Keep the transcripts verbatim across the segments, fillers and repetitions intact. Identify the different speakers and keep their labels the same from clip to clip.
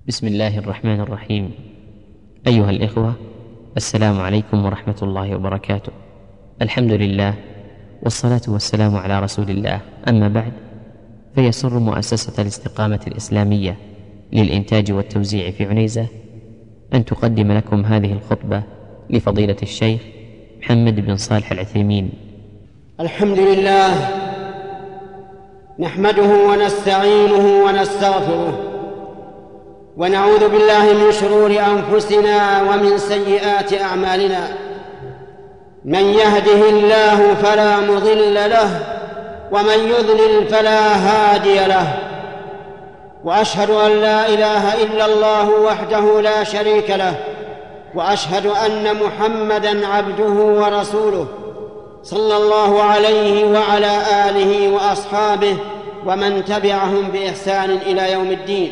Speaker 1: بسم الله الرحمن الرحيم. أيها الإخوة، السلام عليكم ورحمة الله وبركاته. الحمد لله والصلاة والسلام على رسول الله، أما بعد، فيسر مؤسسة الاستقامة الإسلامية للإنتاج والتوزيع في عنيزة أن تقدم لكم هذه الخطبة لفضيلة الشيخ محمد بن صالح العثيمين.
Speaker 2: الحمد لله نحمده ونستعينه ونستغفره، ونعوذ بالله من شرور أنفسنا ومن سيئات أعمالنا. من يهده الله فلا مضل له، ومن يضلل فلا هادي له. وأشهد أن لا إله إلا الله وحده لا شريك له، وأشهد أن محمدًا عبده ورسوله صلى الله عليه وعلى آله وأصحابه ومن تبعهم بإحسان إلى يوم الدين.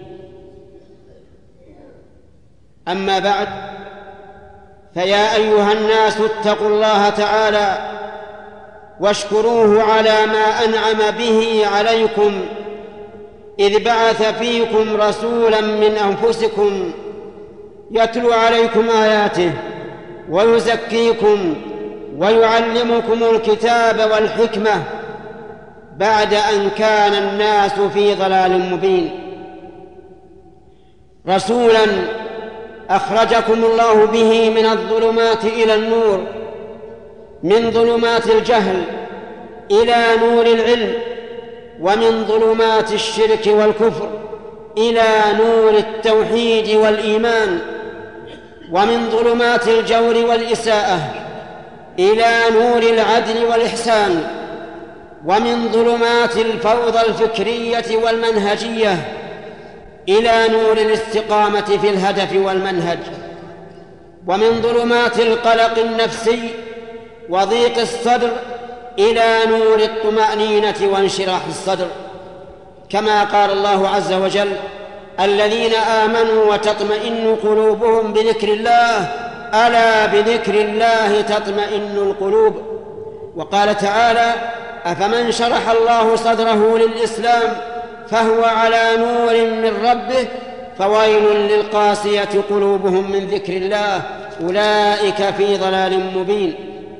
Speaker 2: أما بعد، فيا أيها الناس اتقوا الله تعالى واشكروه على ما أنعم به عليكم، إذ بعث فيكم رسولا من أنفسكم يتلو عليكم آياته ويزكيكم ويعلمكم الكتاب والحكمة، بعد أن كان الناس في ضلال مبين. رسولا أخرجكم الله به من الظلمات إلى النور، من ظلمات الجهل إلى نور العلم، ومن ظلمات الشرك والكفر إلى نور التوحيد والإيمان، ومن ظلمات الجور والإساءة إلى نور العدل والإحسان، ومن ظلمات الفوضى الفكرية والمنهجية إلى نور الاستقامة في الهدف والمنهج، ومن ظلمات القلق النفسي وضيق الصدر إلى نور الطمأنينة وانشراح الصدر. كما قال الله عز وجل: الذين آمنوا وتطمئن قلوبهم بذكر الله، ألا بذكر الله تطمئن القلوب. وقال تعالى: أفمن شرح الله صدره للإسلام فهو على نور من ربه فويل للقاسية قلوبهم من ذكر الله أولئك في ضلال مبين.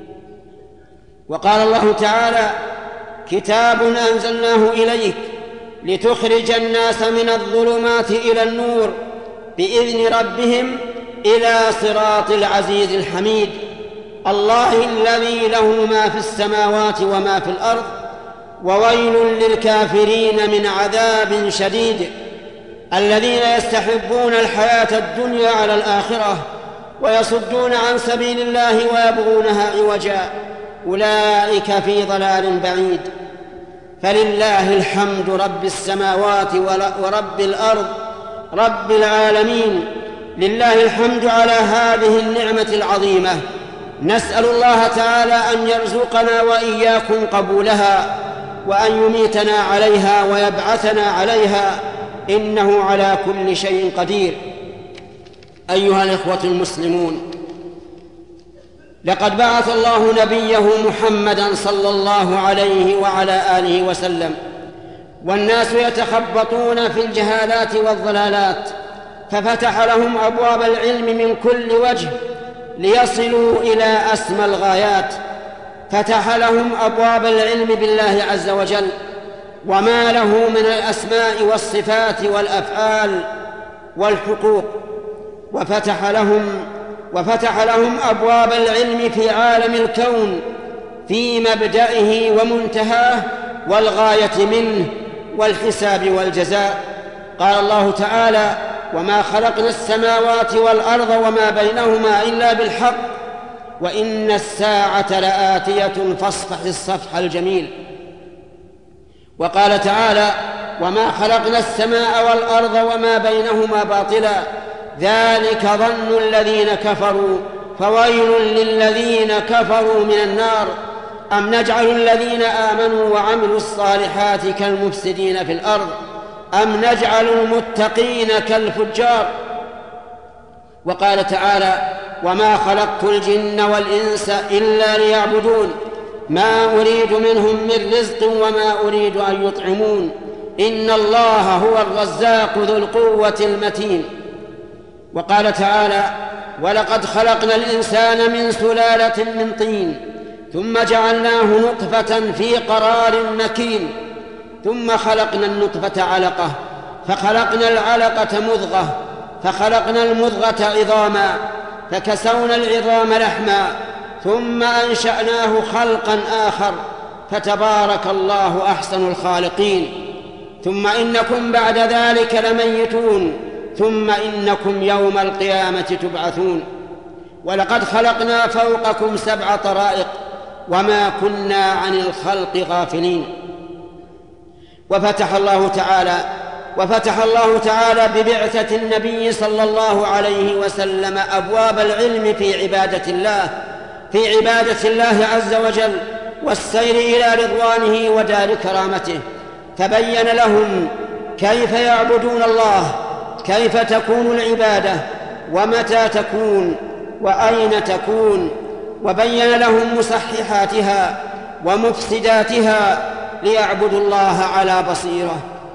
Speaker 2: وقال الله تعالى: كتاب أنزلناه إليك لتخرج الناس من الظلمات إلى النور بإذن ربهم إلى صراط العزيز الحميد، الله الذي له ما في السماوات وما في الأرض، وويل للكافرين من عذاب شديد. الذين يستحبون الحياة الدنيا على الآخرة ويصدون عن سبيل الله ويبغونها عوجا، أولئك في ضلال بعيد. فلله الحمد رب السماوات ورب الأرض رب العالمين، لله الحمد على هذه النعمة العظيمة. نسأل الله تعالى أن يرزقنا وإياكم قبولها، وأن يميتنا عليها ويبعثنا عليها، إنه على كل شيء قدير. أيها الإخوة المسلمون، لقد بعث الله نبيه محمدًا صلى الله عليه وعلى آله وسلم، والناس يتخبطون في الجهالات والضلالات، ففتح لهم أبواب العلم من كل وجه ليصلوا إلى أسمى الغايات. فتح لهم أبواب العلم بالله عز وجل وما له من الأسماء والصفات والأفعال والحقوق، وفتح لهم وفتح لهم أبواب العلم في عالم الكون، في مبدئه ومنتهاه والغاية منه والحساب والجزاء. قال الله تعالى: وما خلقنا السماوات والأرض وما بينهما إلا بالحق وإن الساعة لآتية فاصفح الصفح الجميل. وقال تعالى: وما خلقنا السماء والأرض وما بينهما باطلا ذلك ظن الذين كفروا فويل للذين كفروا من النار. أم نجعل الذين آمنوا وعملوا الصالحات كالمفسدين في الأرض أم نجعل المتقين كالفجار. وقال تعالى: وما خلقت الجن والإنس إلا ليعبدون ما أريد منهم من رزق وما أريد أن يطعمون إن الله هو الرزاق ذو القوة المتين. وقال تعالى: ولقد خلقنا الإنسان من سلالة من طين ثم جعلناه نطفة في قرار مكين ثم خلقنا النطفة علقة فخلقنا العلقة مضغة فخلقنا المضغة عظاما فكسونا العظام لحما ثم أنشأناه خلقا آخر فتبارك الله أحسن الخالقين. ثم إنكم بعد ذلك لميتون ثم إنكم يوم القيامة تبعثون. ولقد خلقنا فوقكم سبع طرائق وما كنا عن الخلق غافلين. وفتح الله تعالى وفتح الله تعالى ببعثة النبي صلى الله عليه وسلم أبواب العلم في عبادة الله في عبادة الله عز وجل والسير إلى رضوانه ودار كرامته، فبين لهم كيف يعبدون الله، كيف تكون العبادة ومتى تكون وأين تكون، وبين لهم مصححاتها ومفسداتها ليعبدوا الله على بصيرة.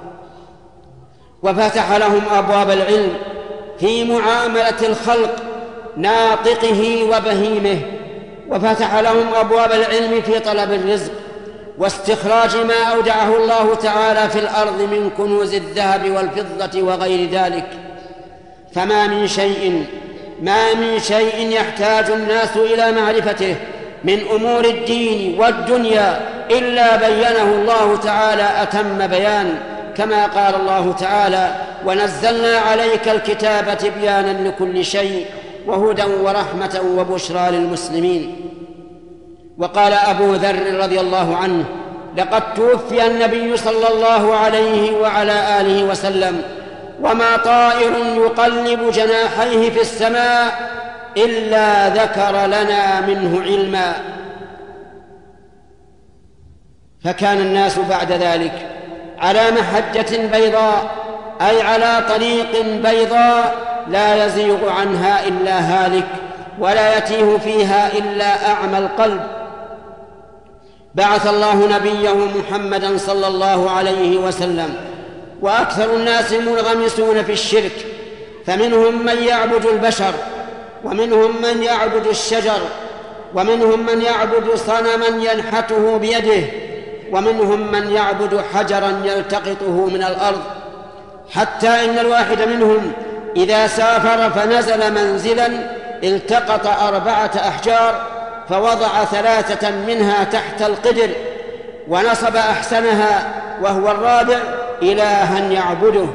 Speaker 2: وفتح لهم أبواب العلم في معاملة الخلق ناطقه وبهيمه، وفتح لهم أبواب العلم في طلب الرزق واستخراج ما أودعه الله تعالى في الأرض من كنوز الذهب والفضة وغير ذلك. فما من شيء ما من شيء يحتاج الناس إلى معرفته من أمور الدين والدنيا إلا بينه الله تعالى أتم بيان، كما قال الله تعالى: ونزلنا عليك الكتاب تبيانا لكل شيء وهدى ورحمة وبشرى للمسلمين. وقال أبو ذر رضي الله عنه: لقد توفي النبي صلى الله عليه وعلى آله وسلم وما طائر يقلب جناحيه في السماء إلا ذكر لنا منه علما. فكان الناس بعد ذلك على محجة بيضاء، أي على طريق بيضاء لا يزيغ عنها إلا هالك ولا يتيه فيها إلا أعمى القلب. بعث الله نبيه محمدا صلى الله عليه وسلم وأكثر الناس منغمسون في الشرك، فمنهم من يعبد البشر ومنهم من يعبد الشجر ومنهم من يعبد صنما ينحته بيده ومنهم من يعبد حجرا يلتقطه من الأرض، حتى إن الواحد منهم إذا سافر فنزل منزلا التقط أربعة أحجار فوضع ثلاثة منها تحت القدر ونصب أحسنها وهو الرابع إلها يعبده.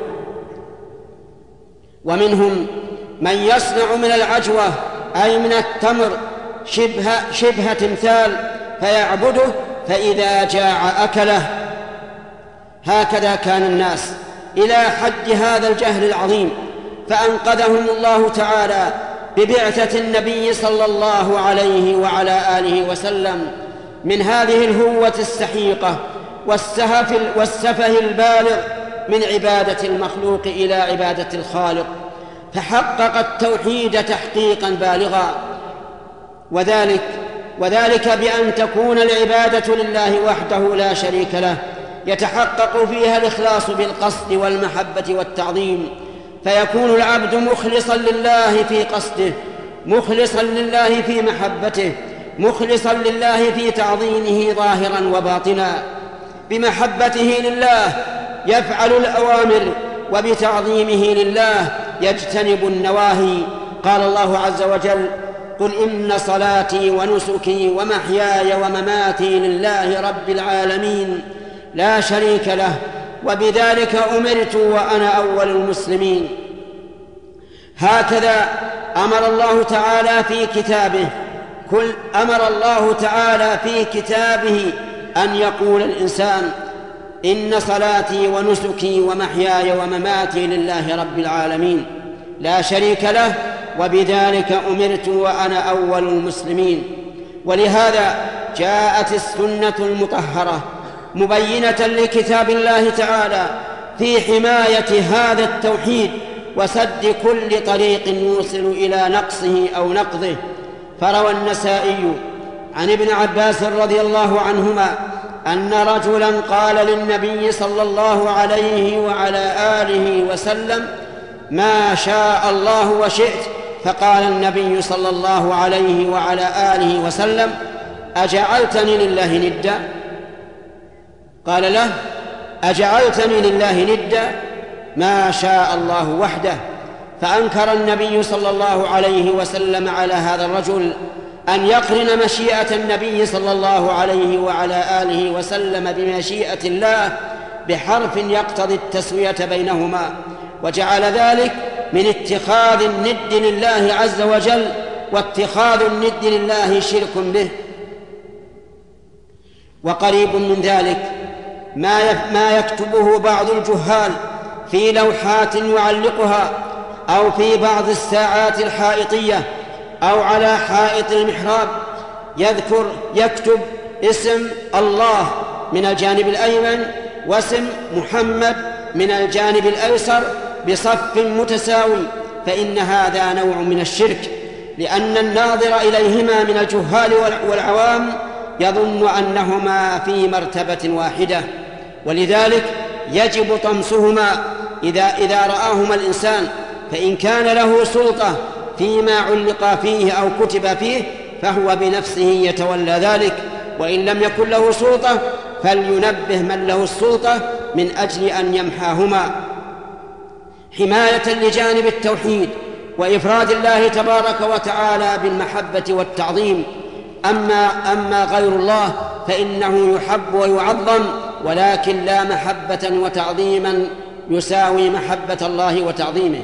Speaker 2: ومنهم من يصنع من العجوة أي من التمر شبه, شبه تمثال فيعبده فإذا جاع أكله. هكذا كان الناس إلى حد هذا الجهل العظيم، فأنقذهم الله تعالى ببعثة النبي صلى الله عليه وعلى آله وسلم من هذه الهوة السحيقة والسفه البالغ من عبادة المخلوق إلى عبادة الخالق، فحقق التوحيد تحقيقا بالغا، وذلك وذلك بأن تكون العبادة لله وحده لا شريك له، يتحقق فيها الإخلاص بالقصد والمحبة والتعظيم، فيكون العبد مخلصا لله في قصده، مخلصا لله في محبته، مخلصا لله في تعظيمه ظاهرا وباطنا. بمحبته لله يفعل الأوامر، وبتعظيمه لله يجتنب النواهي. قال الله عز وجل: قل إن صلاتي ونسكي ومحياي ومماتي لله رب العالمين لا شريك له وبذلك أمرت وأنا أول المسلمين. هكذا أمر الله تعالى في كتابه كل أمر الله تعالى في كتابه أن يقول الإنسان: إن صلاتي ونسكي ومحياي ومماتي لله رب العالمين لا شريك له وبذلك أمرت وأنا أول المسلمين. ولهذا جاءت السنة المطهرة مبينة لكتاب الله تعالى في حماية هذا التوحيد وسد كل طريق يوصل إلى نقصه أو نقضه. فروى النسائي عن ابن عباس رضي الله عنهما أن رجلا قال للنبي صلى الله عليه وعلى آله وسلم: ما شاء الله وشئت. فقال النبي صلى الله عليه وعلى آله وسلم: أجعلتني لله ندا؟ قال له: أجعلتني لله ندا؟ ما شاء الله وحده. فأنكر النبي صلى الله عليه وسلم على هذا الرجل أن يقرن مشيئة النبي صلى الله عليه وعلى آله وسلم بمشيئة الله بحرف يقتضي التسوية بينهما، وجعل ذلك من اتخاذ الند لله عز وجل، واتخاذ الند لله شرك به. وقريب من ذلك ما يكتبه بعض الجهال في لوحات يعلقها، أو في بعض الساعات الحائطية، أو على حائط المحراب، يذكر يكتب اسم الله من الجانب الأيمن واسم محمد من الجانب الأيسر بصف متساوي، فإن هذا نوع من الشرك، لأن الناظر إليهما من الجهال والعوام يظن أنهما في مرتبة واحدة، ولذلك يجب طمسهما إذا, إذا رآهما الإنسان، فإن كان له سلطة فيما علق فيه أو كتب فيه فهو بنفسه يتولى ذلك، وإن لم يكن له سلطة فلينبه من له السلطة من أجل أن يمحاهما، حماية لجانب التوحيد وإفراد الله تبارك وتعالى بالمحبة والتعظيم. أما, أما غير الله فإنه يحب ويعظم، ولكن لا محبة وتعظيما يساوي محبة الله وتعظيمه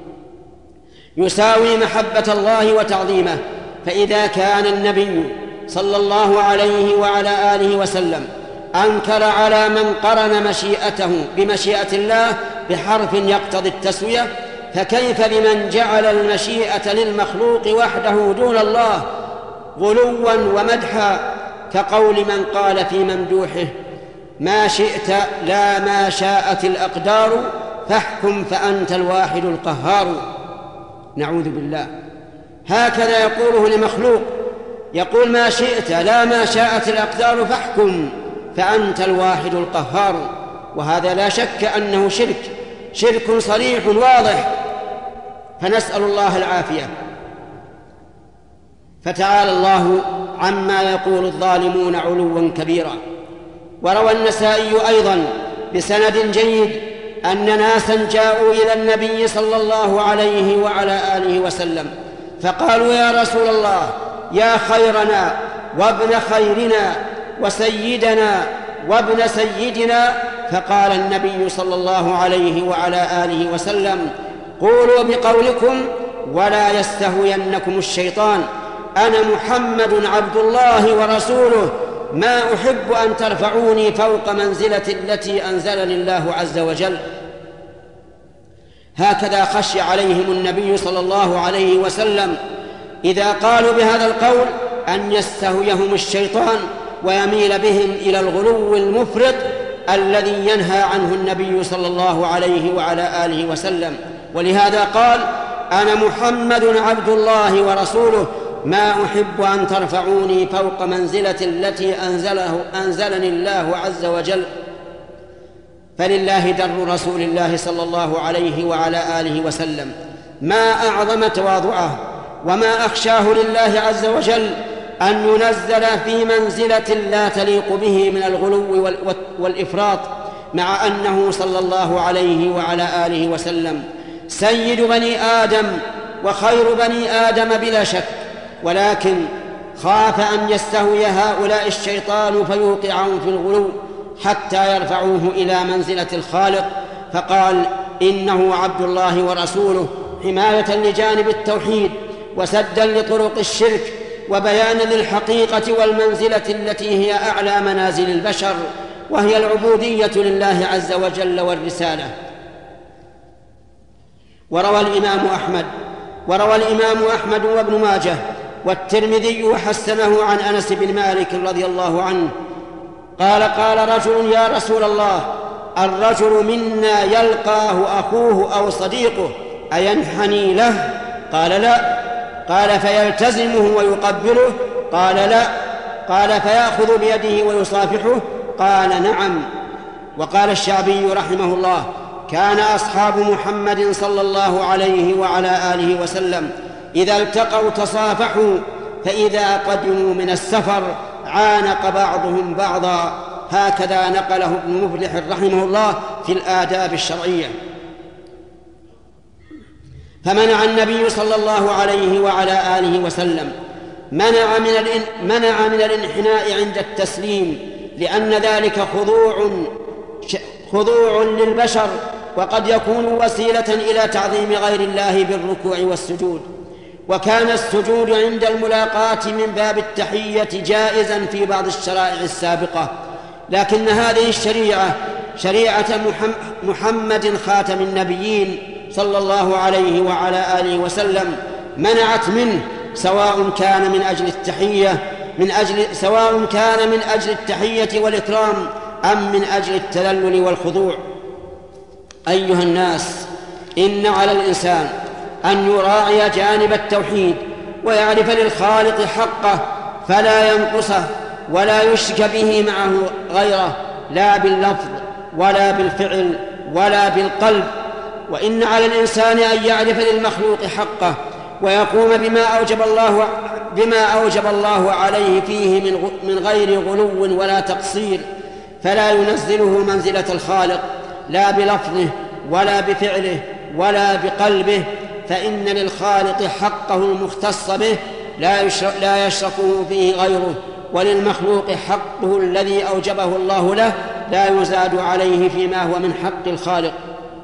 Speaker 2: يساوي محبة الله وتعظيمه. فإذا كان النبي صلى الله عليه وعلى آله وسلم أنكر على من قرن مشيئته بمشيئة الله بحرف يقتضي التسوية، فكيف بمن جعل المشيئة للمخلوق وحده دون الله غلوا ومدحا، كقول من قال في ممدوحه: ما شئت لا ما شاءت الأقدار فاحكم فأنت الواحد القهار. نعوذ بالله. هكذا يقوله لمخلوق، يقول: ما شئت لا ما شاءت الأقدار فاحكم فأنت الواحد القهار. وهذا لا شك أنه شرك، شرك صريح واضح، فنسأل الله العافية. فتعالى الله عما يقول الظالمون علوا كبيرا. وروى النسائي أيضا بسند جيد أن ناسا جاءوا إلى النبي صلى الله عليه وعلى آله وسلم فقالوا: يا رسول الله، يا خيرنا وابن خيرنا وسيدنا وابن سيدنا. فقال النبي صلى الله عليه وعلى آله وسلم: قولوا بقولكم ولا يستهوينكم الشيطان، أنا محمد عبد الله ورسوله، ما أحب أن ترفعوني فوق منزلة التي أنزلني الله عز وجل. هكذا خشي عليهم النبي صلى الله عليه وسلم إذا قالوا بهذا القول أن يستهويهم الشيطان ويميل بهم إلى الغلو المفرط الذي ينهى عنه النبي صلى الله عليه وعلى آله وسلم. ولهذا قال: أنا محمد عبد الله ورسوله، ما أحب أن ترفعوني فوق منزلة التي أنزله أنزلني الله عز وجل. فلله در رسول الله صلى الله عليه وعلى آله وسلم، ما أعظم تواضعه وما أخشاه لله عز وجل أن ينزل في منزلة لا تليق به من الغلو والإفراط، مع أنه صلى الله عليه وعلى آله وسلم سيد بني آدم وخير بني آدم بلا شك، ولكن خاف أن يستهوي هؤلاء الشيطان فيوقعهم في الغلو حتى يرفعوه إلى منزلة الخالق، فقال: إنه عبد الله ورسوله، حماية لجانب التوحيد وسدا لطرق الشرك وبيانا للحقيقة والمنزلة التي هي أعلى منازل البشر، وهي العبودية لله عز وجل والرسالة. وروى الإمام أحمد وروى الإمام أحمد وابن ماجه والترمذي وحسنه عن أنس بن مالك رضي الله عنه قال: قال رجل: يا رسول الله، الرجل منا يلقاه أخوه أو صديقه أينحني له؟ قال: لا. قال: فيلتزمه ويقبله؟ قال: لا. قال: فيأخذ بيده ويصافحه؟ قال نعم. وقال الشعبي رحمه الله: كان أصحاب محمد صلى الله عليه وعلى آله وسلم إذا التقوا تصافحوا، فإذا قدموا من السفر عانق بعضهم بعضا. هكذا نقله ابن مفلح رحمه الله في الآداب الشرعية. فمنع النبي صلى الله عليه وعلى آله وسلم منع من منع من الانحناء عند التسليم، لأن ذلك خضوع خضوع للبشر، وقد يكون وسيلة إلى تعظيم غير الله بالركوع والسجود. وكان السجود عند الملاقاة من باب التحية جائزا في بعض الشرائع السابقة، لكن هذه الشريعة شريعة محمد خاتم النبيين صلى الله عليه وعلى آله وسلم منعت منه، سواء كان من أجل التحية من أجل سواء كان من أجل التحية والإكرام أم من أجل التذلل والخضوع. أيها الناس، إن على الإنسان أن يراعي جانب التوحيد ويعرف للخالق حقه، فلا ينقصه ولا يشرك به معه غيره، لا باللفظ ولا بالفعل ولا بالقلب. وإن على الإنسان أن يعرف للمخلوق حقه ويقوم بما أوجب الله بما أوجب الله عليه فيه من غير غلو ولا تقصير، فلا ينزله منزلة الخالق لا بلفظه ولا بفعله ولا بقلبه، فإن للخالق حقه المختص به لا يشركه فيه غيره، وللمخلوق حقه الذي أوجبه الله له لا يزاد عليه فيما هو من حق الخالق.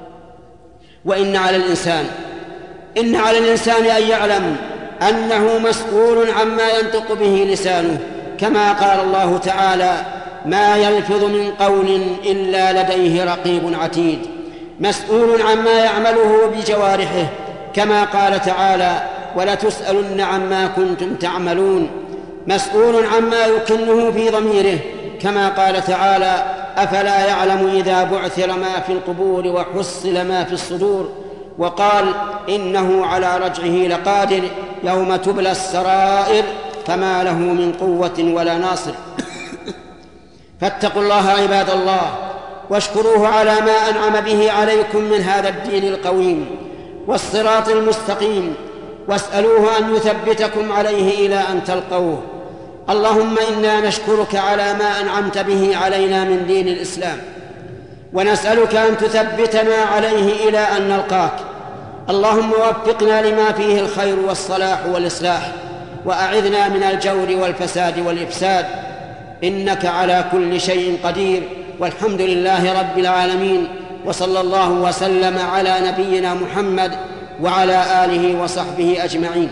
Speaker 2: وإن على الإنسان إن على الإنسان أن يعلم أنه مسؤول عما ينطق به لسانه، كما قال الله تعالى: ما يلفظ من قول إلا لديه رقيب عتيد. مسؤول عما يعمله بجوارحه، كما قال تعالى: ولتسألن عما كنتم تعملون. مسؤول عما يكنه في ضميره، كما قال تعالى: أفلا يعلم إذا بعثر ما في القبور وحصل ما في الصدور. وقال: إنه على رجعه لقادر يوم تبلى السرائر فما له من قوة ولا ناصر. فاتقوا الله عباد الله، واشكروه على ما أنعم به عليكم من هذا الدين القويم والصراط المستقيم، واسألوه أن يثبتكم عليه إلى أن تلقوه. اللهم إنا نشكرك على ما أنعمت به علينا من دين الإسلام، ونسألك أن تثبتنا عليه إلى أن نلقاك. اللهم وفقنا لما فيه الخير والصلاح والإصلاح، وأعذنا من الجور والفساد والإفساد، إنك على كل شيء قدير. والحمد لله رب العالمين، وصلى الله وسلم على نبينا محمد وعلى آله وصحبه أجمعين.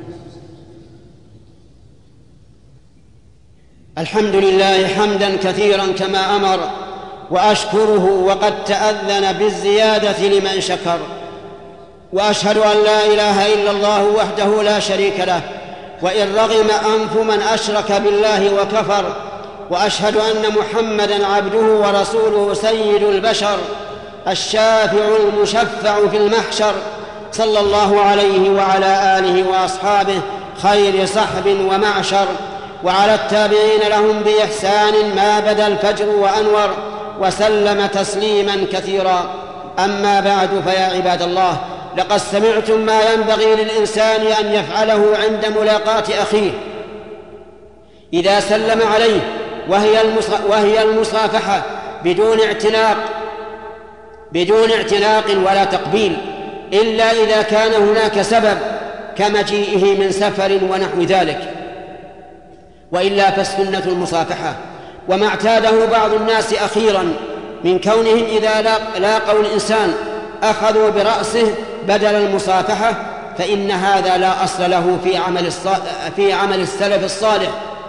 Speaker 2: الحمد لله حمدا كثيرا كما أمر، وأشكره وقد تأذن بالزيادة لمن شكر. وأشهد أن لا إله إلا الله وحده لا شريك له، وإن رغم أنف من أشرك بالله وكفر. وأشهد أن محمدًا عبده ورسوله سيد البشر، الشافع المشفع في المحشر، صلى الله عليه وعلى آله وأصحابه خير صحب ومعشر، وعلى التابعين لهم بإحسان ما بدا الفجر وأنور، وسلم تسليما كثيرا. أما بعد، فيا عباد الله، لقد سمعتم ما ينبغي للإنسان أن يفعله عند ملاقاة أخيه إذا سلم عليه، وهي المصافحة بدون اعتناق بدون اعتناق ولا تقبيل، إلا إذا كان هناك سبب كمجيئه من سفر ونحو ذلك، وإلا فالسنة المصافحة. وما اعتاده بعض الناس أخيرا من كونهم إذا لاقوا الإنسان أخذوا برأسه بدل المصافحة، فإن هذا لا أصل له في عمل في عمل السلف الصالح.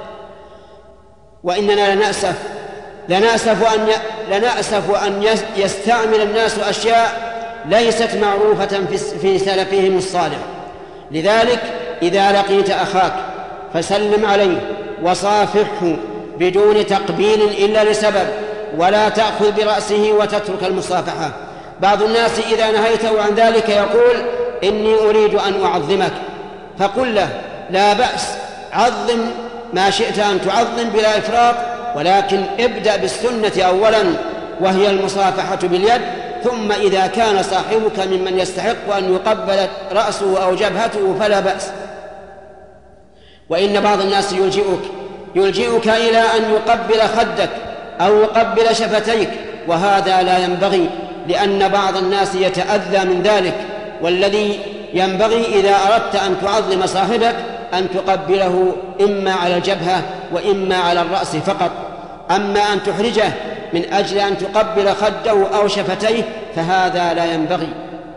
Speaker 2: وإننا لنأسف لنأسف أن لنأسف أن يستعمل الناس أشياء ليست معروفة في سلفهم الصالح. لذلك إذا لقيت أخاك فسلم عليه وصافحه بدون تقبيل إلا لسبب، ولا تأخذ برأسه وتترك المصافحة. بعض الناس إذا نهيته عن ذلك يقول: إني أريد أن أعظمك، فقل له: لا بأس، عظم ما شئت أن تعظم بلا إفراط، ولكن ابدأ بالسنة أولا وهي المصافحة باليد، ثم إذا كان صاحبك ممن يستحق أن يقبل رأسه أو جبهته فلا بأس. وإن بعض الناس يلجئك يلجئك إلى أن يقبل خدك أو يقبل شفتيك، وهذا لا ينبغي، لأن بعض الناس يتأذى من ذلك. والذي ينبغي إذا أردت أن تعظم صاحبك أن تقبله إما على الجبهة وإما على الرأس فقط. أما أن تحرجه من أجل أن تقبل خده أو شفتيه فهذا لا ينبغي.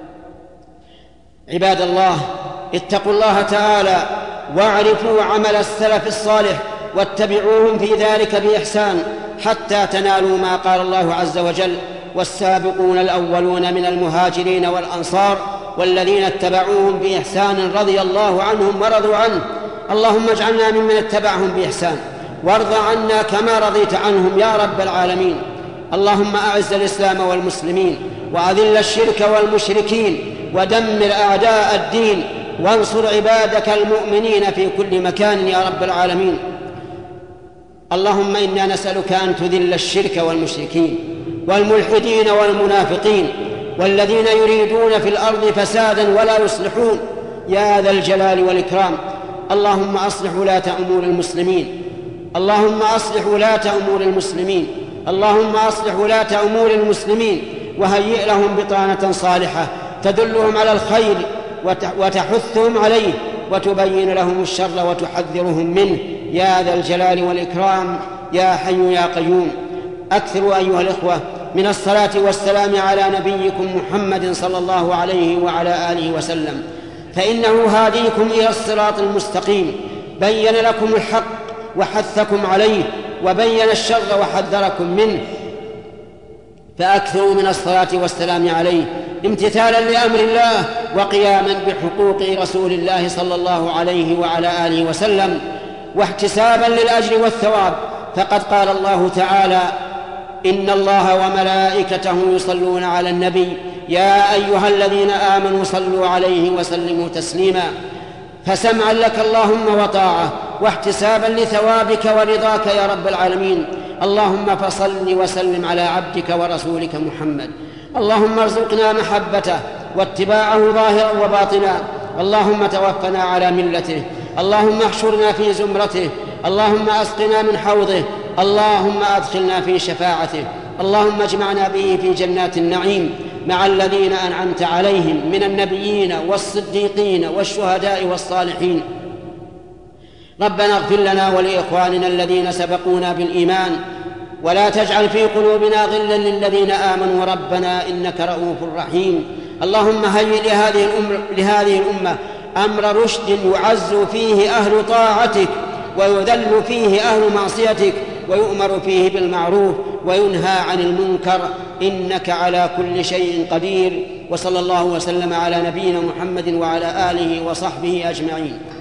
Speaker 2: عباد الله، اتقوا الله تعالى واعرفوا عمل السلف الصالح واتبعوهم في ذلك بإحسان حتى تنالوا ما قال الله عز وجل: والسابقون الأولون من المهاجرين والأنصار والذين اتبعوهم بإحسان رضي الله عنهم ورضوا عنه. اللهم اجعلنا ممن اتبعهم بإحسان، وارض عنا كما رضيت عنهم يا رب العالمين. اللهم أعز الإسلام والمسلمين، وأذل الشرك والمشركين، ودمر أعداء الدين، وانصر عبادك المؤمنين في كل مكان يا رب العالمين. اللهم إنا نسألك أن تذل الشرك والمشركين والملحدين والمنافقين والذين يريدون في الأرض فسادا ولا يصلحون يا ذا الجلال والإكرام. اللهم أصلح ولاة أمور المسلمين اللهم أصلح ولاة أمور المسلمين اللهم أصلح ولاة أمور المسلمين وهيئ لهم بطانة صالحة تدلهم على الخير وتحثهم عليه وتبين لهم الشر وتحذرهم منه يا ذا الجلال والإكرام يا حي يا قيوم. أكثروا أيها الإخوة من الصلاة والسلام على نبيكم محمد صلى الله عليه وعلى آله وسلم، فإنه هاديكم إلى الصراط المستقيم، بين لكم الحق وحثكم عليه، وبين الشر وحذركم منه، فأكثروا من الصلاة والسلام عليه امتثالا لأمر الله وقياما بحقوق رسول الله صلى الله عليه وعلى آله وسلم، واحتسابا للأجر والثواب. فقد قال الله تعالى: إن الله وملائكته يصلون على النبي يا أيها الذين آمنوا صلوا عليه وسلموا تسليما. فسمعا لك اللهم وطاعة، واحتسابا لثوابك ورضاك يا رب العالمين. اللهم فصل وسلم على عبدك ورسولك محمد. اللهم ارزقنا محبته واتباعه ظاهرا وباطنا. اللهم توفنا على ملته. اللهم احشرنا في زمرته. اللهم اسقنا من حوضه. اللهم أدخلنا في شفاعته. اللهم اجمعنا به في جنات النعيم مع الذين أنعمت عليهم من النبيين والصديقين والشهداء والصالحين. ربنا اغفر لنا ولإخواننا الذين سبقونا بالإيمان، ولا تجعل في قلوبنا غلا للذين آمنوا ربنا إنك رؤوف رحيم. اللهم هيئ لهذه الأمة, لهذه الأمة أمر رشد يعز فيه أهل طاعتك ويذل فيه أهل معصيتك، ويؤمر فيه بالمعروف وينهى عن المنكر، إنك على كل شيء قدير. وصلى الله وسلم على نبينا محمد وعلى آله وصحبه أجمعين.